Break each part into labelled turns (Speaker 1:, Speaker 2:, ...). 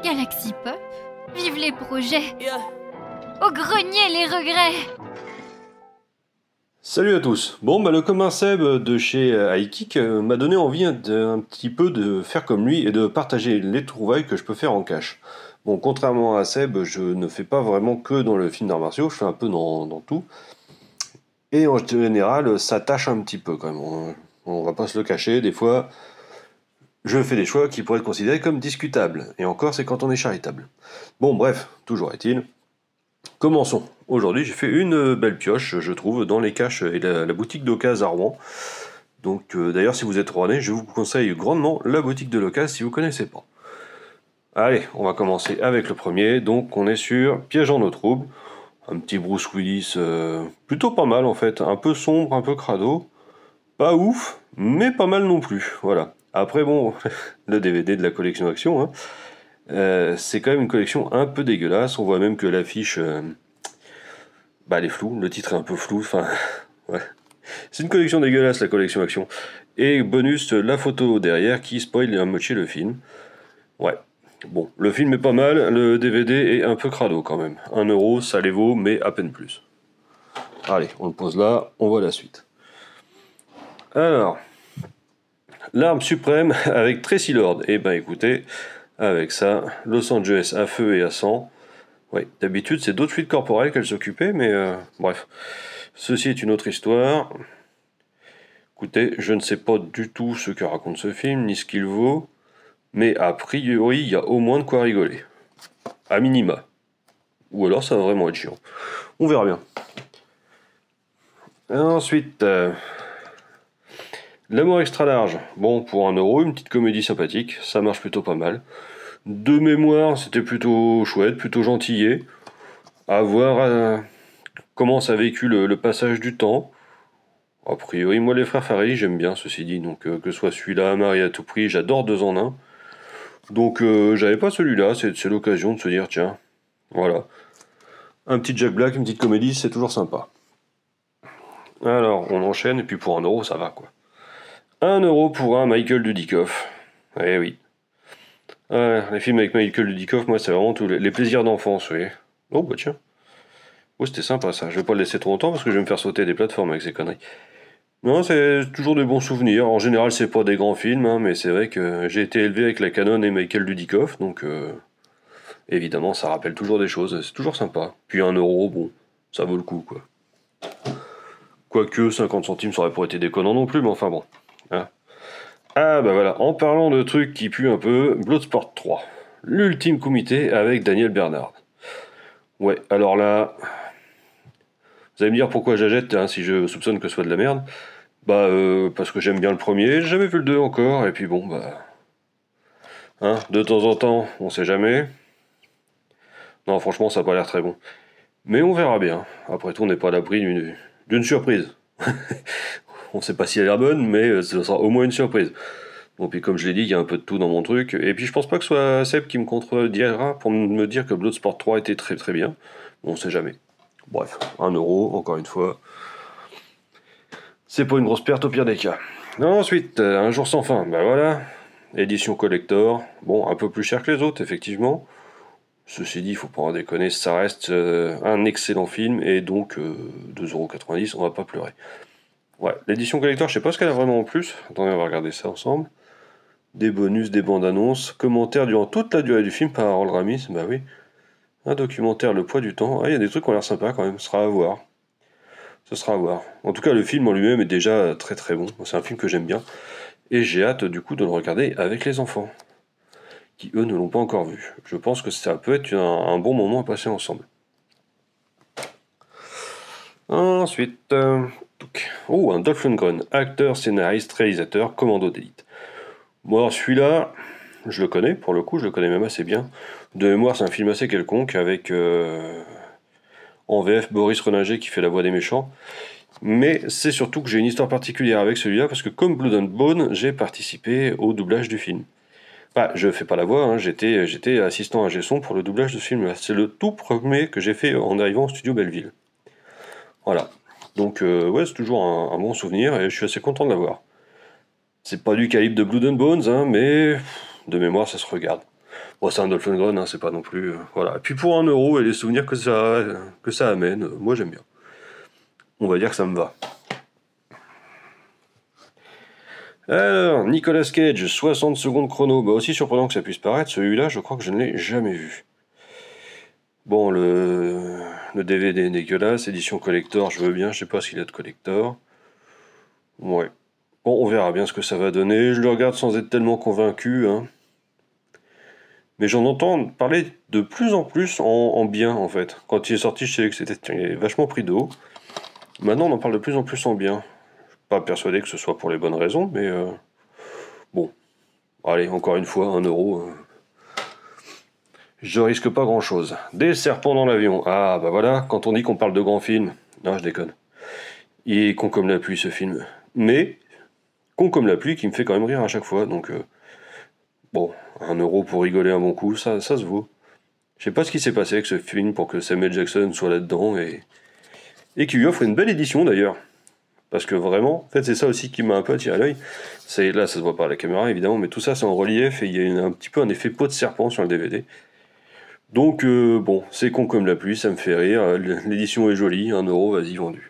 Speaker 1: Galaxy Pop, vive les projets. Au grenier les regrets.
Speaker 2: Salut à tous. Bon, le commun Seb de chez iKick m'a donné envie un petit peu de faire comme lui et de partager les trouvailles que je peux faire en cash. Bon, contrairement à Seb, je ne fais pas vraiment que dans le film d'arts martiaux, je fais un peu dans tout. Et en général, ça tâche un petit peu quand même. On va pas se le cacher, des fois, je fais des choix qui pourraient être considérés comme discutables. Et encore, c'est quand on est charitable. Bon, bref, toujours est-il. Commençons. Aujourd'hui, j'ai fait une belle pioche, je trouve, dans les caches et la boutique d'occasion à Rouen. Donc, d'ailleurs, si vous êtes rouennais, je vous conseille grandement la boutique de l'occasion si vous ne connaissez pas. Allez, on va commencer avec le premier. Donc, on est sur Piège en eau trouble. Un petit Bruce Willis, plutôt pas mal en fait. Un peu sombre, un peu crado. Pas ouf, mais pas mal non plus. Voilà. Après, bon, le DVD de la collection Action, hein, c'est quand même une collection un peu dégueulasse. On voit même que l'affiche, elle est floue. Le titre est un peu flou. Enfin, ouais. C'est une collection dégueulasse, la collection Action. Et bonus, la photo derrière qui spoil à moitié le film. Ouais. Bon, le film est pas mal, le DVD est un peu crado quand même. 1€, ça les vaut, mais à peine plus. Allez, on le pose là, on voit la suite. Alors, l'arme suprême avec Tracy Lord. Eh ben écoutez, avec ça, Los Angeles à feu et à sang. Ouais, d'habitude c'est d'autres fluides corporels qu'elle s'occupait, mais bref. Ceci est une autre histoire. Écoutez, je ne sais pas du tout ce que raconte ce film, ni ce qu'il vaut, mais a priori, il y a au moins de quoi rigoler. A minima. Ou alors ça va vraiment être chiant. On verra bien. Ensuite, L'amour extra large. Bon, pour 1€, une petite comédie sympathique, ça marche plutôt pas mal. De mémoire, c'était plutôt chouette, plutôt gentillé. À voir comment ça a vécu le passage du temps. A priori, moi, les frères Farrelly, j'aime bien, ceci dit. Donc, que ce soit celui-là, Marie à tout prix, j'adore 2 en 1. Donc, j'avais pas celui-là, c'est l'occasion de se dire, tiens, voilà. Un petit Jack Black, une petite comédie, c'est toujours sympa. Alors, on enchaîne, et puis pour 1€, ça va, quoi. 1€ pour un Michael Dudikoff. Eh oui. Les films avec Michael Dudikoff, moi, c'est vraiment tous les plaisirs d'enfance, oui. Oh, bah tiens. Oh, c'était sympa, ça. Je vais pas le laisser trop longtemps, parce que je vais me faire sauter des plateformes avec ces conneries. Non, c'est toujours des bons souvenirs. En général, c'est pas des grands films, hein, mais c'est vrai que j'ai été élevé avec la Canon et Michael Dudikoff, donc évidemment, ça rappelle toujours des choses. C'est toujours sympa. Puis 1€, bon, ça vaut le coup, quoi. Quoique 50 centimes, ça aurait pas été déconnant non plus, mais enfin bon. Hein. Ah bah voilà, en parlant de trucs qui puent un peu, Bloodsport 3. L'ultime comité avec Daniel Bernard. Ouais, alors là... Vous allez me dire pourquoi j'achète, hein, si je soupçonne que ce soit de la merde. Parce que j'aime bien le premier, j'ai jamais vu le 2 encore, et puis bon, Hein, de temps en temps, on sait jamais. Non, franchement, ça a pas l'air très bon. Mais on verra bien. Après tout, on n'est pas à l'abri d'une surprise. On sait pas si elle a l'air bonne, mais ce sera au moins une surprise. Bon, puis comme je l'ai dit, il y a un peu de tout dans mon truc. Et puis je pense pas que ce soit Seb qui me contredira pour me dire que Bloodsport 3 était très très bien. Bon, on sait jamais. Bref, 1€, encore une fois. C'est pas une grosse perte au pire des cas. Ensuite, Un jour sans fin, bah voilà. Édition collector. Bon, un peu plus cher que les autres, effectivement. Ceci dit, il faut pas en déconner, ça reste un excellent film, et donc 2,90€, on va pas pleurer. Ouais, l'édition collector, je sais pas ce qu'elle a vraiment en plus. Attendez, on va regarder ça ensemble. Des bonus, des bandes annonces, commentaires durant toute la durée du film par Harold Ramis, bah oui. Un documentaire, Le poids du temps. Ah, il y a des trucs qui ont l'air sympas quand même, ce sera à voir. Ce sera à voir. En tout cas, le film en lui-même est déjà très très bon. C'est un film que j'aime bien. Et j'ai hâte du coup de le regarder avec les enfants, qui eux ne l'ont pas encore vu. Je pense que ça peut être un bon moment à passer ensemble. Ensuite, un Dolph Lundgren, acteur, scénariste, réalisateur, commando d'élite. Bon, alors celui-là, je le connais, pour le coup, je le connais même assez bien. De mémoire, c'est un film assez quelconque, avec en VF Boris Reninger qui fait la voix des méchants. Mais c'est surtout que j'ai une histoire particulière avec celui-là, parce que comme Blood and Bone, j'ai participé au doublage du film. Enfin, je fais pas la voix, hein, j'étais assistant ingé son pour le doublage de ce film-là. C'est le tout premier que j'ai fait en arrivant au studio Belleville. Voilà. Donc, ouais, c'est toujours un bon souvenir, et je suis assez content de l'avoir. C'est pas du calibre de Blood and Bones, hein, mais de mémoire, ça se regarde. Bon, c'est un Dolph Lundgren, hein, c'est pas non plus... voilà. Et puis pour 1€ et les souvenirs que ça amène, moi j'aime bien. On va dire que ça me va. Alors, Nicolas Cage, 60 secondes chrono. Bah aussi surprenant que ça puisse paraître, celui-là, je crois que je ne l'ai jamais vu. Bon, le DVD est dégueulasse, édition collector, je veux bien, je sais pas s'il est de collector. Ouais. Bon, on verra bien ce que ça va donner. Je le regarde sans être tellement convaincu, hein. Mais j'en entends parler de plus en plus en bien, en fait. Quand il est sorti, je savais que c'était vachement pris de haut. Maintenant, on en parle de plus en plus en bien. Je suis pas persuadé que ce soit pour les bonnes raisons, mais bon. Allez, encore une fois, 1€. Je risque pas grand-chose. Des serpents dans l'avion. Ah, bah voilà, quand on dit qu'on parle de grands films. Non, je déconne. Il est con comme la pluie, ce film. Mais, con comme la pluie, qui me fait quand même rire à chaque fois, donc... bon, 1€ pour rigoler un bon coup, ça se vaut. Je sais pas ce qui s'est passé avec ce film pour que Samuel Jackson soit là-dedans et qui lui offre une belle édition d'ailleurs. Parce que vraiment, en fait, c'est ça aussi qui m'a un peu attiré à l'œil. Là, ça se voit pas à la caméra évidemment, mais tout ça c'est en relief et il y a un petit peu un effet peau de serpent sur le DVD. Donc bon, c'est con comme la pluie, ça me fait rire. L'édition est jolie, 1€, vas-y, vendu.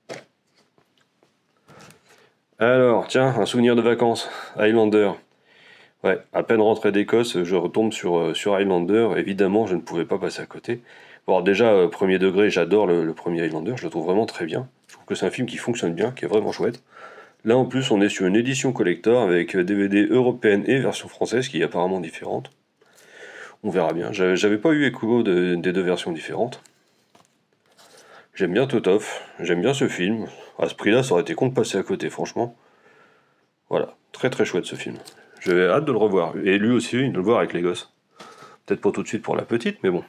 Speaker 2: Alors, tiens, un souvenir de vacances, Highlander. Ouais, à peine rentré d'Écosse, je retombe sur Highlander. Évidemment, je ne pouvais pas passer à côté. Bon, déjà, premier degré, j'adore le premier Highlander, je le trouve vraiment très bien. Je trouve que c'est un film qui fonctionne bien, qui est vraiment chouette. Là, en plus, on est sur une édition collector avec DVD européenne et version française, qui est apparemment différente. On verra bien. J'avais pas eu écho des deux versions différentes. J'aime bien Totoff, j'aime bien ce film. À ce prix-là, ça aurait été con de passer à côté, franchement. Voilà, très très chouette ce film. J'avais hâte de le revoir. Et lui aussi, de le voir avec les gosses. Peut-être pas tout de suite pour la petite, mais bon.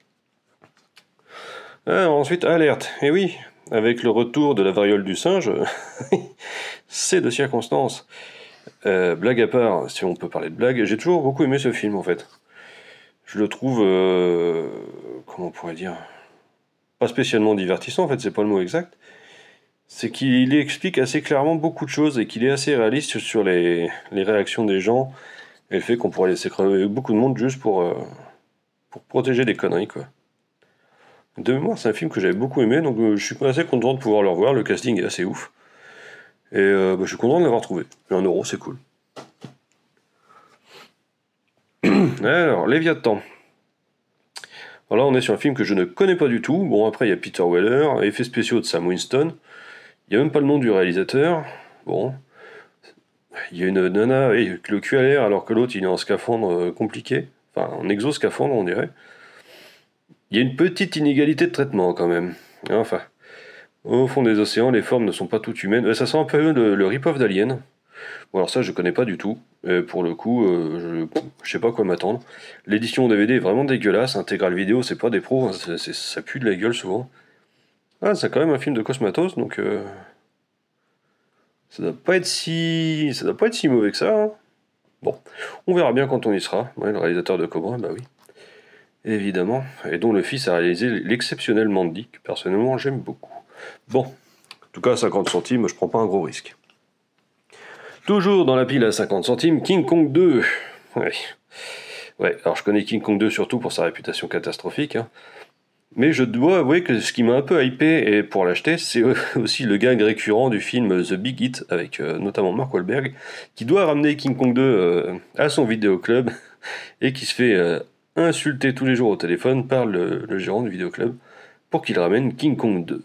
Speaker 2: Alors, ensuite, alerte. Et oui, avec le retour de la variole du singe, c'est de circonstance. Blague à part, si on peut parler de blague, j'ai toujours beaucoup aimé ce film en fait. Je le trouve, comment on pourrait dire, pas spécialement divertissant en fait, c'est pas le mot exact. C'est qu'il explique assez clairement beaucoup de choses et qu'il est assez réaliste sur les réactions des gens et le fait qu'on pourrait laisser crever beaucoup de monde juste pour protéger des conneries quoi. De mémoire, c'est un film que j'avais beaucoup aimé, donc je suis assez content de pouvoir le revoir, le casting est assez ouf. Et je suis content de l'avoir trouvé. 1€, c'est cool. Alors, Léviathan. Alors là, on est sur un film que je ne connais pas du tout. Bon, après, il y a Peter Weller, effets spéciaux de Sam Winston. Il n'y a même pas le nom du réalisateur. Bon. Il y a une nana avec le cul à l'air alors que l'autre, il est en scaphandre compliqué. Enfin, en exoscaphandre, on dirait. Il y a une petite inégalité de traitement, quand même. Enfin, au fond des océans, les formes ne sont pas toutes humaines. Ça sent un peu le rip-off d'Alien. Bon, alors ça, je connais pas du tout. Pour le coup, je sais pas quoi m'attendre. L'édition DVD est vraiment dégueulasse. Intégrale vidéo, c'est pas des pros. Hein, ça pue de la gueule souvent. Ah, c'est quand même un film de Cosmatos, donc ça doit pas être si mauvais que ça. Hein. Bon, on verra bien quand on y sera. Ouais, le réalisateur de Cobra, bah oui. Évidemment. Et dont le fils a réalisé l'exceptionnel Mandy, que personnellement j'aime beaucoup. Bon, en tout cas, 50 centimes, je prends pas un gros risque. Toujours dans la pile à 50 centimes, King Kong 2. Ouais, alors je connais King Kong 2 surtout pour sa réputation catastrophique. Hein. Mais je dois avouer que ce qui m'a un peu hypé et pour l'acheter, c'est aussi le gag récurrent du film The Big Hit, avec notamment Mark Wahlberg, qui doit ramener King Kong 2 à son vidéoclub et qui se fait insulter tous les jours au téléphone par le gérant du vidéoclub pour qu'il ramène King Kong 2.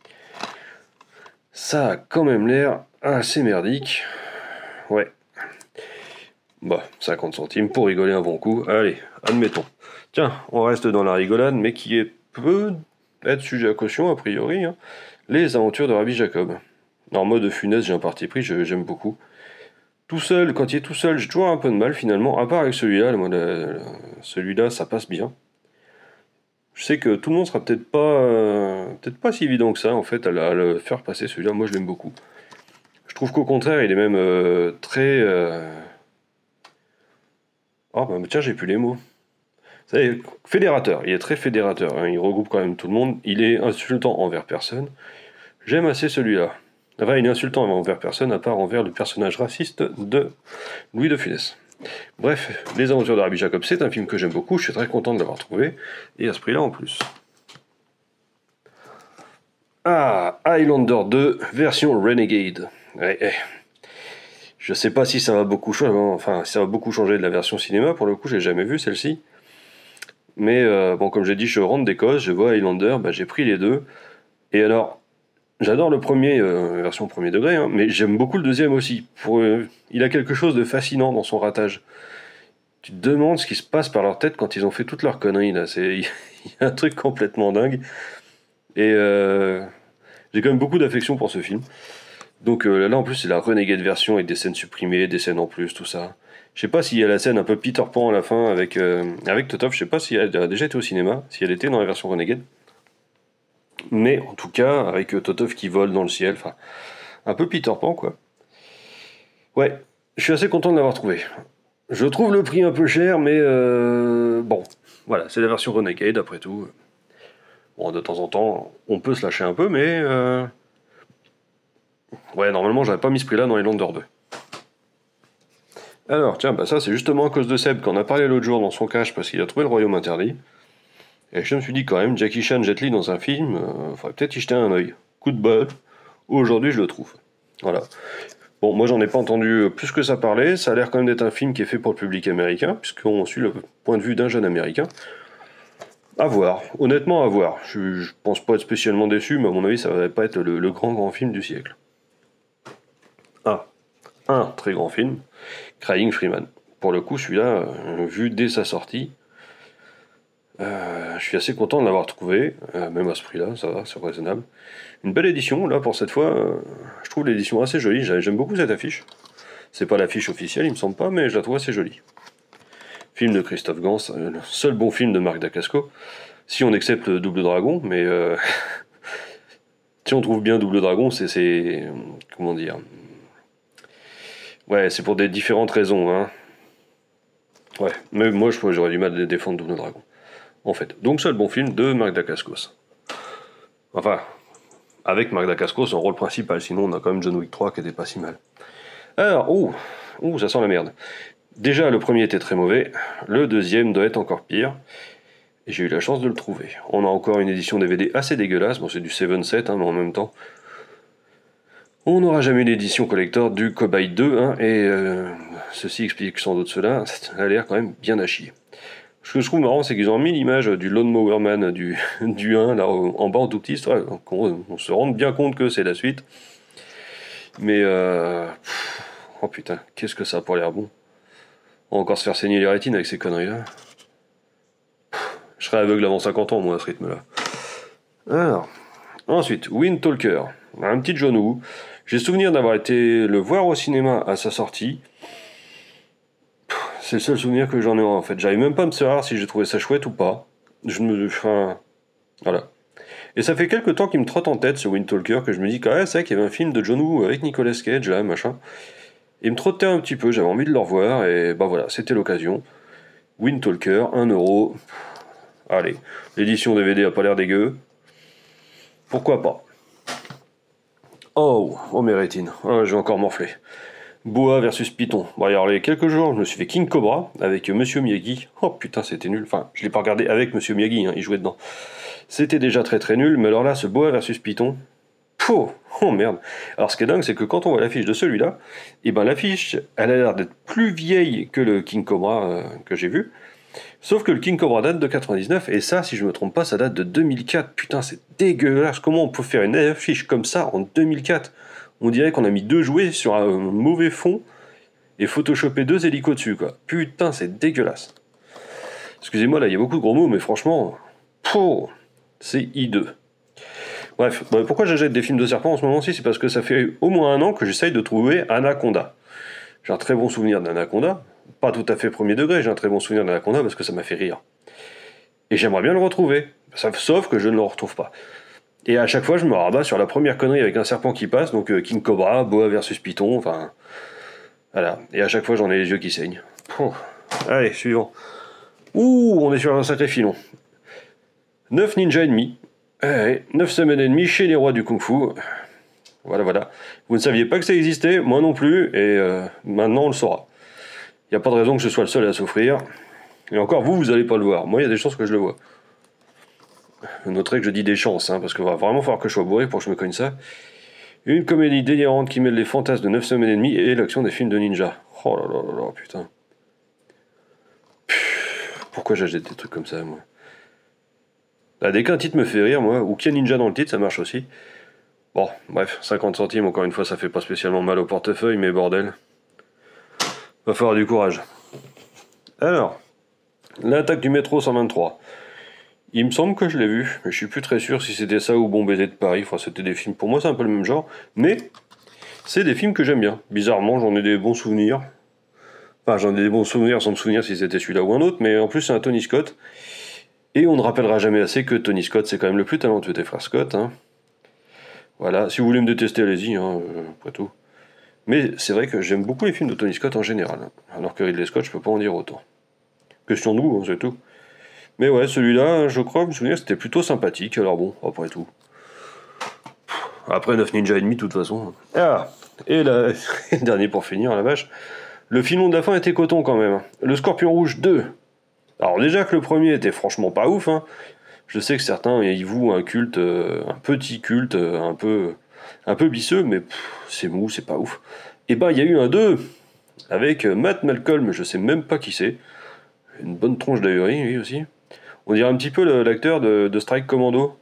Speaker 2: Ça a quand même l'air assez merdique. Ouais. Bah, 50 centimes pour rigoler un bon coup. Allez, admettons. Tiens, on reste dans la rigolade, mais qui peut être sujet à caution, a priori. Hein. Les aventures de Rabbi Jacob. En mode funeste, j'ai un parti pris, j'aime beaucoup. Tout seul, quand il est tout seul, j'ai toujours un peu de mal finalement, à part avec celui-là. Celui-là, ça passe bien. Je sais que tout le monde sera peut-être pas si évident que ça, en fait, à le faire passer celui-là. Moi, je l'aime beaucoup. Je trouve qu'au contraire, il est même très... Oh, bah tiens, j'ai plus les mots. C'est fédérateur, il est très fédérateur, hein, il regroupe quand même tout le monde, il est insultant envers personne. J'aime assez celui-là. Enfin, il est insultant envers personne, à part envers le personnage raciste de Louis de Funès. Bref, Les Aventures de Rabbi Jacob, c'est un film que j'aime beaucoup, je suis très content de l'avoir trouvé, et à ce prix-là en plus. Ah, Highlander 2, version Renegade. Ouais. Je sais pas si ça va beaucoup changer, de la version cinéma, pour le coup j'ai jamais vu celle-ci. Mais bon, comme j'ai dit, je rentre d'Écosse, je vois Highlander, j'ai pris les deux. Et alors, j'adore le premier, version premier degré, hein, mais j'aime beaucoup le deuxième aussi. Il a quelque chose de fascinant dans son ratage. Tu te demandes ce qui se passe par leur tête quand ils ont fait toutes leurs conneries là. Il y a un truc complètement dingue. Et j'ai quand même beaucoup d'affection pour ce film. Donc là en plus c'est la renegade version avec des scènes supprimées, des scènes en plus, tout ça. Je sais pas s'il y a la scène un peu Peter Pan à la fin avec Totov, je sais pas si elle a déjà été au cinéma, si elle était dans la version renegade. Mais en tout cas, avec Totov qui vole dans le ciel, enfin, un peu Peter Pan quoi. Ouais, je suis assez content de l'avoir trouvé. Je trouve le prix un peu cher, mais bon, voilà, c'est la version renegade après tout. Bon, de temps en temps, on peut se lâcher un peu, mais ouais, normalement, j'aurais pas mis ce prix-là dans Highlander 2. Alors, tiens, ça c'est justement à cause de Seb qu'on a parlé l'autre jour dans son cache parce qu'il a trouvé le royaume interdit. Et je me suis dit quand même, Jackie Chan, Jet Li dans un film, faudrait peut-être y jeter un œil. Coup de bol, aujourd'hui je le trouve. Voilà. Bon, moi j'en ai pas entendu plus que ça parler, ça a l'air quand même d'être un film qui est fait pour le public américain, puisqu'on suit le point de vue d'un jeune américain. À voir, honnêtement à voir. Je pense pas être spécialement déçu, mais à mon avis ça va pas être le grand film du siècle. Ah, un très grand film, Crying Freeman. Pour le coup, celui-là, vu dès sa sortie, je suis assez content de l'avoir trouvé, même à ce prix-là, ça va, c'est raisonnable. Une belle édition, là, pour cette fois, je trouve l'édition assez jolie, j'aime beaucoup cette affiche. C'est pas l'affiche officielle, il me semble pas, mais je la trouve assez jolie. Film de Christophe Gans, le seul bon film de Marc Dacascos, si on accepte Double Dragon, mais si on trouve bien Double Dragon, c'est comment dire... Ouais, c'est pour des différentes raisons, hein. Ouais, mais moi j'aurais du mal à défendre Double Dragon. En fait. Donc c'est le bon film de Marc Dacascos. Enfin, avec Marc Dacascos en rôle principal, sinon on a quand même John Wick 3 qui était pas si mal. Alors, ça sent la merde. Déjà le premier était très mauvais, le deuxième doit être encore pire. Et j'ai eu la chance de le trouver. On a encore une édition DVD assez dégueulasse, bon c'est du 7-7, hein, mais en même temps... On n'aura jamais une édition collector du Cobaye 2, hein, et ceci explique sans doute cela, ça a l'air quand même bien à chier. Ce que je trouve marrant, c'est qu'ils ont mis l'image du Lone Mower Man du 1, là, en bas en tout petit, histoire qu'on se rende bien compte que c'est la suite. Mais, oh putain, qu'est-ce que ça a pour l'air bon. On va encore se faire saigner les rétines avec ces conneries-là. Je serais aveugle avant 50 ans, moi, à ce rythme-là. Alors, ensuite, Wind Talker, un petit John Woo. J'ai souvenir d'avoir été le voir au cinéma à sa sortie. C'est le seul souvenir que j'en ai en fait. J'arrive même pas à me savoir si j'ai trouvé ça chouette ou pas. Voilà. Et ça fait quelques temps qu'il me trotte en tête ce Wind Talker, que je me dis c'est vrai qu'il y avait un film de John Woo avec Nicolas Cage là, machin. Il me trottait un petit peu, j'avais envie de le revoir, et voilà, c'était l'occasion. Wind Talker, 1€. Allez, l'édition DVD a pas l'air dégueu. Pourquoi pas. Oh mes rétines, je vais encore morfler. Boa versus Python. Bon, alors, il y a quelques jours, je me suis fait King Cobra avec Monsieur Miyagi. Oh putain, c'était nul. Enfin, je l'ai pas regardé avec Monsieur Miyagi, hein, il jouait dedans. C'était déjà très très nul, mais alors là, ce Boa versus Python. Oh merde. Alors, ce qui est dingue, c'est que quand on voit l'affiche de celui-là, l'affiche, elle a l'air d'être plus vieille que le King Cobra que j'ai vu. Sauf que le King Cobra date de 99, et ça, si je me trompe pas, ça date de 2004. Putain, c'est dégueulasse. Comment on peut faire une affiche comme ça en 2004 ? On dirait qu'on a mis 2 jouets sur un mauvais fond et photoshopé 2 hélicos dessus, quoi. Putain, c'est dégueulasse. Excusez-moi, là, il y a beaucoup de gros mots, mais franchement, c'est hideux. Bref, pourquoi j'achète des films de serpents en ce moment-ci ? C'est parce que ça fait au moins 1 an que j'essaye de trouver Anaconda. J'ai un très bon souvenir d'Anaconda. Pas tout à fait premier degré, j'ai un très bon souvenir d'Anaconda parce que ça m'a fait rire. Et j'aimerais bien le retrouver. Sauf que je ne le retrouve pas. Et à chaque fois, je me rabats sur la première connerie avec un serpent qui passe, donc King Cobra, Boa versus Python, enfin... Voilà. Et à chaque fois, j'en ai les yeux qui saignent. Allez, suivant. On est sur un sacré filon. 9 ninjas ennemis. 9 semaines et demie chez les rois du kung-fu. Voilà. Vous ne saviez pas que ça existait, moi non plus, et maintenant on le saura. Il n'y a pas de raison que je sois le seul à souffrir. Et encore, vous allez pas le voir. Moi, il y a des chances que je le vois. Vous noterez que je dis des chances, parce qu'il va vraiment falloir que je sois bourré pour que je me cogne ça. Une comédie délirante qui mêle les fantasmes de 9 semaines et demie et l'action des films de ninja. Oh là là là là, putain. Pourquoi j'achète des trucs comme ça, moi? Dès qu'un titre me fait rire, moi, ou qu'il y a ninja dans le titre, ça marche aussi. Bon, bref, 50 centimes, encore une fois, ça fait pas spécialement mal au portefeuille, mais bordel. Va falloir du courage. Alors, l'attaque du métro 123. Il me semble que je l'ai vu, mais je suis plus très sûr si c'était ça ou Bon baiser de Paris. Enfin, c'était des films, pour moi c'est un peu le même genre, mais c'est des films que j'aime bien. Bizarrement, j'en ai des bons souvenirs. Enfin, j'en ai des bons souvenirs sans me souvenir si c'était celui-là ou un autre, mais en plus c'est un Tony Scott. Et on ne rappellera jamais assez que Tony Scott, c'est quand même le plus talentueux des frères Scott. Voilà, si vous voulez me détester, allez-y, après tout. Mais c'est vrai que j'aime beaucoup les films de Tony Scott en général, alors que Ridley Scott, je peux pas en dire autant. Question de goût, c'est tout. Mais ouais, celui-là, je crois, me souvenir, c'était plutôt sympathique, alors bon, après tout. Après 9 Ninja et demi, de toute façon. Ah, et là, le dernier pour finir, la vache. Le filon de la fin était coton quand même. Le Scorpion Rouge 2. Alors déjà que le premier était franchement pas ouf, Je sais que certains y vouent un culte, un petit culte, un peu bisseux, mais c'est mou, c'est pas ouf. Et ben, il y a eu un 2, avec Matt Malcolm, je sais même pas qui c'est. Une bonne tronche d'ahurie, lui aussi. On dirait un petit peu l'acteur de Strike Commando.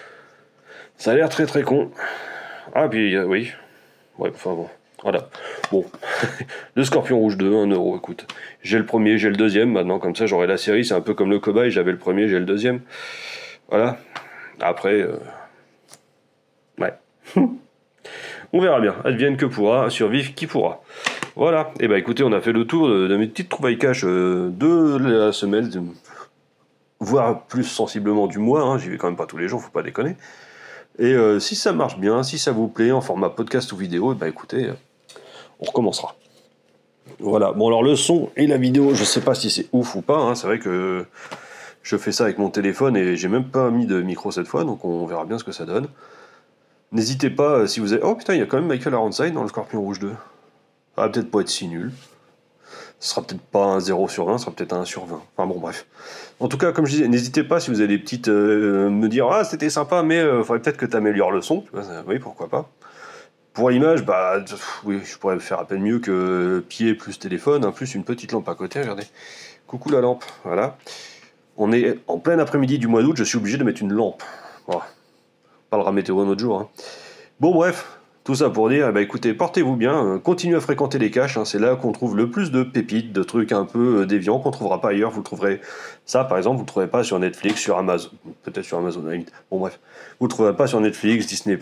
Speaker 2: Ça a l'air très très con. Ah, puis oui. Ouais, enfin bon. Voilà. Bon. Le Scorpion Rouge 2, 1€, écoute. J'ai le premier, j'ai le deuxième. Maintenant, comme ça, j'aurai la série. C'est un peu comme le cobaye. J'avais le premier, j'ai le deuxième. Voilà. Après, ouais. On verra bien. Advienne que pourra, survivre qui pourra. Voilà. Et bah écoutez, on a fait le tour de mes petites trouvailles cash de la semaine, voire plus sensiblement du mois. J'y vais quand même pas tous les jours, faut pas déconner. Et si ça marche bien, si ça vous plaît en format podcast ou vidéo, et bah écoutez, on recommencera. Voilà. Bon alors le son et la vidéo, je sais pas si c'est ouf ou pas. C'est vrai que je fais ça avec mon téléphone et j'ai même pas mis de micro cette fois, donc on verra bien ce que ça donne. N'hésitez pas si vous avez... Oh putain, il y a quand même Michael Ironside dans le Scorpion Rouge 2. Ça va peut-être pas être si nul. Ce sera peut-être pas un 0 sur 20, ce sera peut-être un 1 sur 20. Enfin bon, bref. En tout cas, comme je disais, n'hésitez pas si vous avez des petites... me dire, ah, c'était sympa, mais faudrait peut-être que tu améliores le son. Oui, pourquoi pas. Pour l'image, oui, je pourrais faire à peine mieux que pied plus téléphone, plus une petite lampe à côté, regardez. Coucou la lampe, voilà. On est en plein après-midi du mois d'août, je suis obligé de mettre une lampe. Bon, on parlera météo un autre jour. Bon, bref. Tout ça pour dire, écoutez, portez-vous bien, continuez à fréquenter les caches, c'est là qu'on trouve le plus de pépites, de trucs un peu déviants qu'on ne trouvera pas ailleurs. Vous le trouverez, ça par exemple, vous ne le trouverez pas sur Netflix, sur Amazon, peut-être sur Amazon, bon bref, vous ne le trouverez pas sur Netflix, Disney+,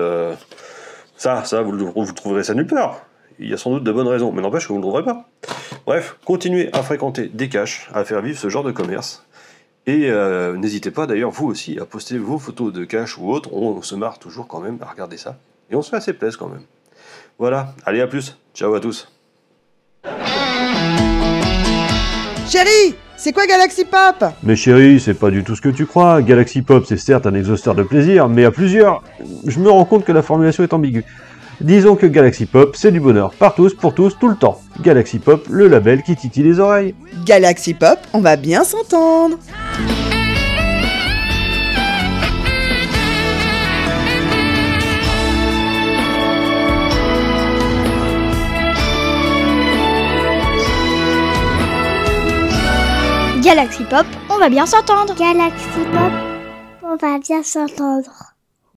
Speaker 2: ça, vous trouverez ça nulle part. Il y a sans doute de bonnes raisons, mais n'empêche que vous ne le trouverez pas. Bref, continuez à fréquenter des caches, à faire vivre ce genre de commerce. Et n'hésitez pas d'ailleurs, vous aussi, à poster vos photos de caches ou autres, on se marre toujours quand même à regarder ça. Et on se fait assez plaisir quand même. Voilà, allez à plus, ciao à tous.
Speaker 3: Chérie, c'est quoi Galaxy Pop?
Speaker 2: Mais chérie, c'est pas du tout ce que tu crois. Galaxy Pop, c'est certes un exhausteur de plaisir, mais à plusieurs, je me rends compte que la formulation est ambiguë. Disons que Galaxy Pop, c'est du bonheur, par tous, pour tous, tout le temps. Galaxy Pop, le label qui titille les oreilles.
Speaker 3: Galaxy Pop, on va bien s'entendre.
Speaker 1: Galaxy Pop, on va bien s'entendre.
Speaker 4: Galaxy Pop, on va bien s'entendre.